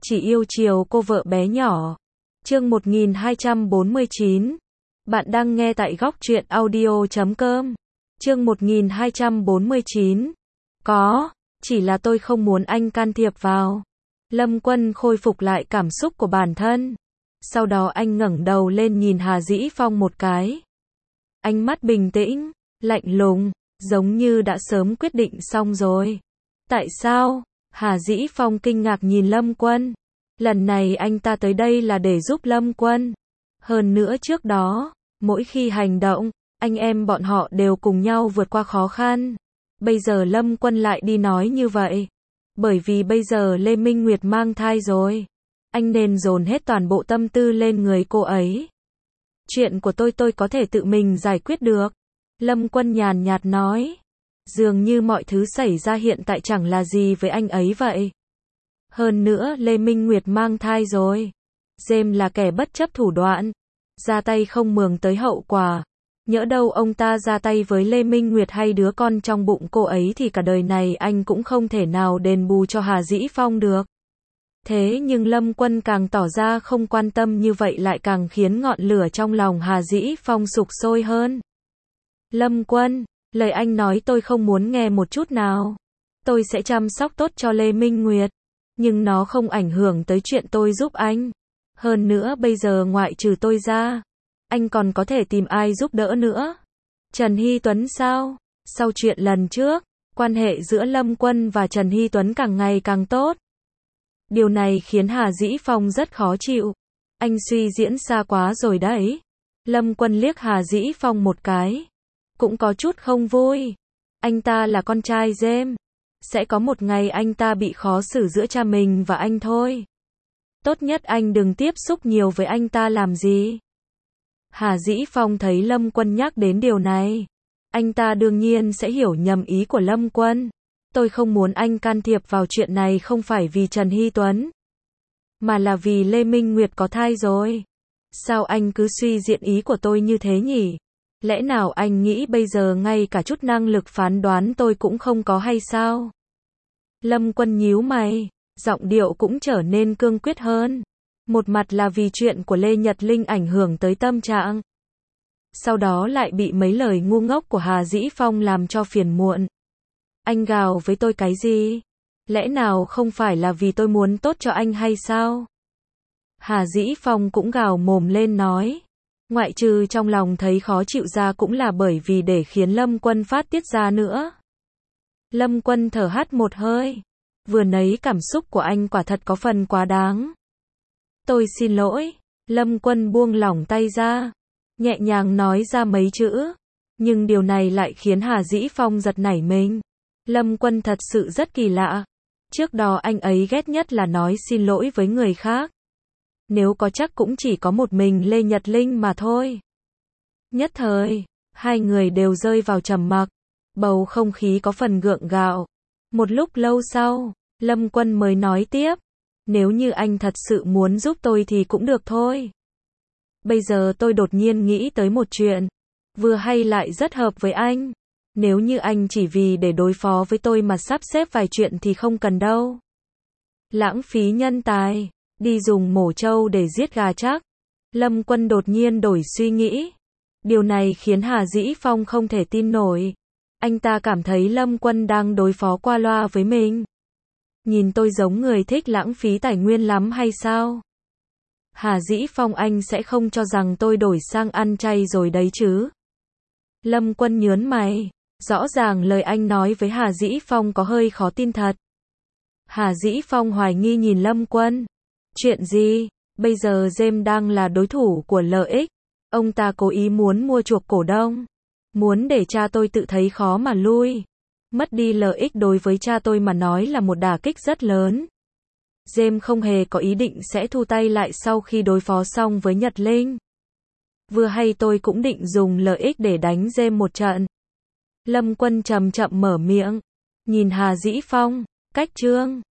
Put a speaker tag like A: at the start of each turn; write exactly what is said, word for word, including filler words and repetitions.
A: chỉ yêu chiều cô vợ bé nhỏ. Chương một nghìn hai trăm bốn mươi chín. Bạn đang nghe tại góc truyện audio chấm com. Chương một nghìn hai trăm bốn mươi chín. Có, chỉ là tôi không muốn anh can thiệp vào. Lâm Quân khôi phục lại cảm xúc của bản thân. Sau đó anh ngẩng đầu lên nhìn Hà Dĩ Phong một cái. Ánh mắt bình tĩnh, lạnh lùng, giống như đã sớm quyết định xong rồi. Tại sao? Hà Dĩ Phong kinh ngạc nhìn Lâm Quân. Lần này anh ta tới đây là để giúp Lâm Quân. Hơn nữa trước đó, mỗi khi hành động, anh em bọn họ đều cùng nhau vượt qua khó khăn. Bây giờ Lâm Quân lại đi nói như vậy. Bởi vì bây giờ Lê Minh Nguyệt mang thai rồi. Anh nên dồn hết toàn bộ tâm tư lên người cô ấy. Chuyện của tôi tôi có thể tự mình giải quyết được. Lâm Quân nhàn nhạt nói. Dường như mọi thứ xảy ra hiện tại chẳng là gì với anh ấy vậy. Hơn nữa Lê Minh Nguyệt mang thai rồi. James là kẻ bất chấp thủ đoạn. Ra tay không mường tới hậu quả. Nhỡ đâu ông ta ra tay với Lê Minh Nguyệt hay đứa con trong bụng cô ấy thì cả đời này anh cũng không thể nào đền bù cho Hà Dĩ Phong được. Thế nhưng Lâm Quân càng tỏ ra không quan tâm như vậy lại càng khiến ngọn lửa trong lòng Hà Dĩ Phong sục sôi hơn. Lâm Quân, lời anh nói tôi không muốn nghe một chút nào. Tôi sẽ chăm sóc tốt cho Lê Minh Nguyệt. Nhưng nó không ảnh hưởng tới chuyện tôi giúp anh. Hơn nữa bây giờ ngoại trừ tôi ra, anh còn có thể tìm ai giúp đỡ nữa. Trần Hy Tuấn sao? Sau chuyện lần trước, quan hệ giữa Lâm Quân và Trần Hy Tuấn càng ngày càng tốt. Điều này khiến Hà Dĩ Phong rất khó chịu. Anh suy diễn xa quá rồi đấy. Lâm Quân liếc Hà Dĩ Phong một cái. Cũng có chút không vui. Anh ta là con trai James. Sẽ có một ngày anh ta bị khó xử giữa cha mình và anh thôi. Tốt nhất anh đừng tiếp xúc nhiều với anh ta làm gì. Hà Dĩ Phong thấy Lâm Quân nhắc đến điều này. Anh ta đương nhiên sẽ hiểu nhầm ý của Lâm Quân. Tôi không muốn anh can thiệp vào chuyện này không phải vì Trần Hy Tuấn. Mà là vì Lê Minh Nguyệt có thai rồi. Sao anh cứ suy diễn ý của tôi như thế nhỉ? Lẽ nào anh nghĩ bây giờ ngay cả chút năng lực phán đoán tôi cũng không có hay sao? Lâm Quân nhíu mày, giọng điệu cũng trở nên cương quyết hơn. Một mặt là vì chuyện của Lê Nhật Linh ảnh hưởng tới tâm trạng. Sau đó lại bị mấy lời ngu ngốc của Hà Dĩ Phong làm cho phiền muộn. Anh gào với tôi cái gì? Lẽ nào không phải là vì tôi muốn tốt cho anh hay sao? Hà Dĩ Phong cũng gào mồm lên nói. Ngoại trừ trong lòng thấy khó chịu ra cũng là bởi vì để khiến Lâm Quân phát tiết ra nữa. Lâm Quân thở hắt một hơi. Vừa nấy cảm xúc của anh quả thật có phần quá đáng. Tôi xin lỗi. Lâm Quân buông lỏng tay ra. Nhẹ nhàng nói ra mấy chữ. Nhưng điều này lại khiến Hà Dĩ Phong giật nảy mình. Lâm Quân thật sự rất kỳ lạ. Trước đó anh ấy ghét nhất là nói xin lỗi với người khác. Nếu có chắc cũng chỉ có một mình Lê Nhật Linh mà thôi. Nhất thời, hai người đều rơi vào trầm mặc. Bầu không khí có phần gượng gạo. Một lúc lâu sau, Lâm Quân mới nói tiếp. Nếu như anh thật sự muốn giúp tôi thì cũng được thôi. Bây giờ tôi đột nhiên nghĩ tới một chuyện. Vừa hay lại rất hợp với anh. Nếu như anh chỉ vì để đối phó với tôi mà sắp xếp vài chuyện thì không cần đâu. Lãng phí nhân tài. Đi dùng mổ trâu để giết gà chắc. Lâm Quân đột nhiên đổi suy nghĩ. Điều này khiến Hà Dĩ Phong không thể tin nổi. Anh ta cảm thấy Lâm Quân đang đối phó qua loa với mình. Nhìn tôi giống người thích lãng phí tài nguyên lắm hay sao? Hà Dĩ Phong anh sẽ không cho rằng tôi đổi sang ăn chay rồi đấy chứ? Lâm Quân nhớn mày. Rõ ràng lời anh nói với Hà Dĩ Phong có hơi khó tin thật. Hà Dĩ Phong hoài nghi nhìn Lâm Quân. Chuyện gì? Bây giờ James đang là đối thủ của lợi ích. Ông ta cố ý muốn mua chuộc cổ đông. Muốn để cha tôi tự thấy khó mà lui. Mất đi lợi ích đối với cha tôi mà nói là một đả kích rất lớn. James không hề có ý định sẽ thu tay lại sau khi đối phó xong với Nhật Linh. Vừa hay tôi cũng định dùng lợi ích để đánh James một trận. Lâm Quân chậm chậm mở miệng. Nhìn Hà Dĩ Phong. Cách chương.